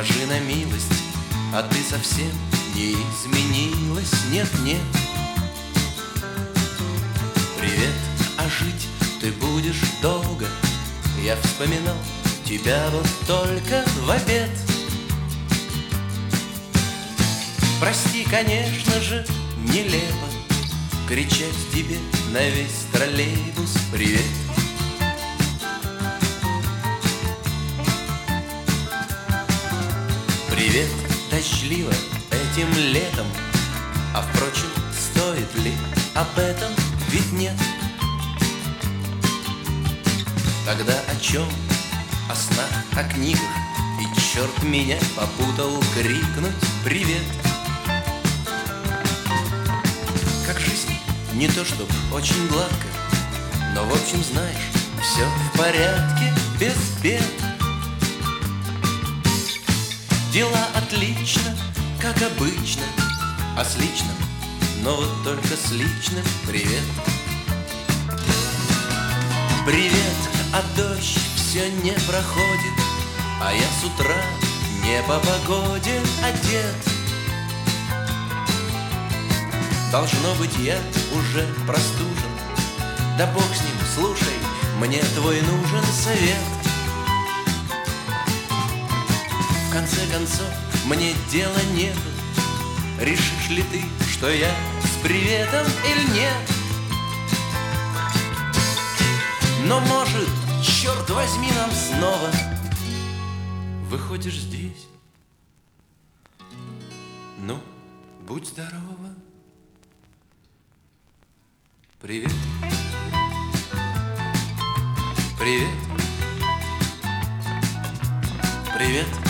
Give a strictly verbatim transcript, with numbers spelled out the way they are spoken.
скажи на милость, а ты совсем не изменилась, нет-нет. Привет, а жить ты будешь долго, я вспоминал тебя вот только в обед. Прости, конечно же, нелепо кричать тебе на весь троллейбус привет. Привет, дождливо этим летом, а впрочем, стоит ли об этом, ведь нет. Тогда о чем? О снах, о книгах, и черт меня попутал крикнуть привет. Как жизнь, не то чтоб очень гладко, но в общем знаешь, все в порядке, без бед. Дела отлично, как обычно, а с личным, но вот только с личным привет. Привет, а дождь все не проходит, а я с утра не по погоде одет. Должно быть, я уже простужен, да бог с ним, слушай, мне твой нужен совет. В конце концов, мне дела нет, решишь ли ты, что я с приветом или нет? Но может, черт возьми, нам снова выходишь здесь. Ну, будь здорова. Привет. Привет. Привет.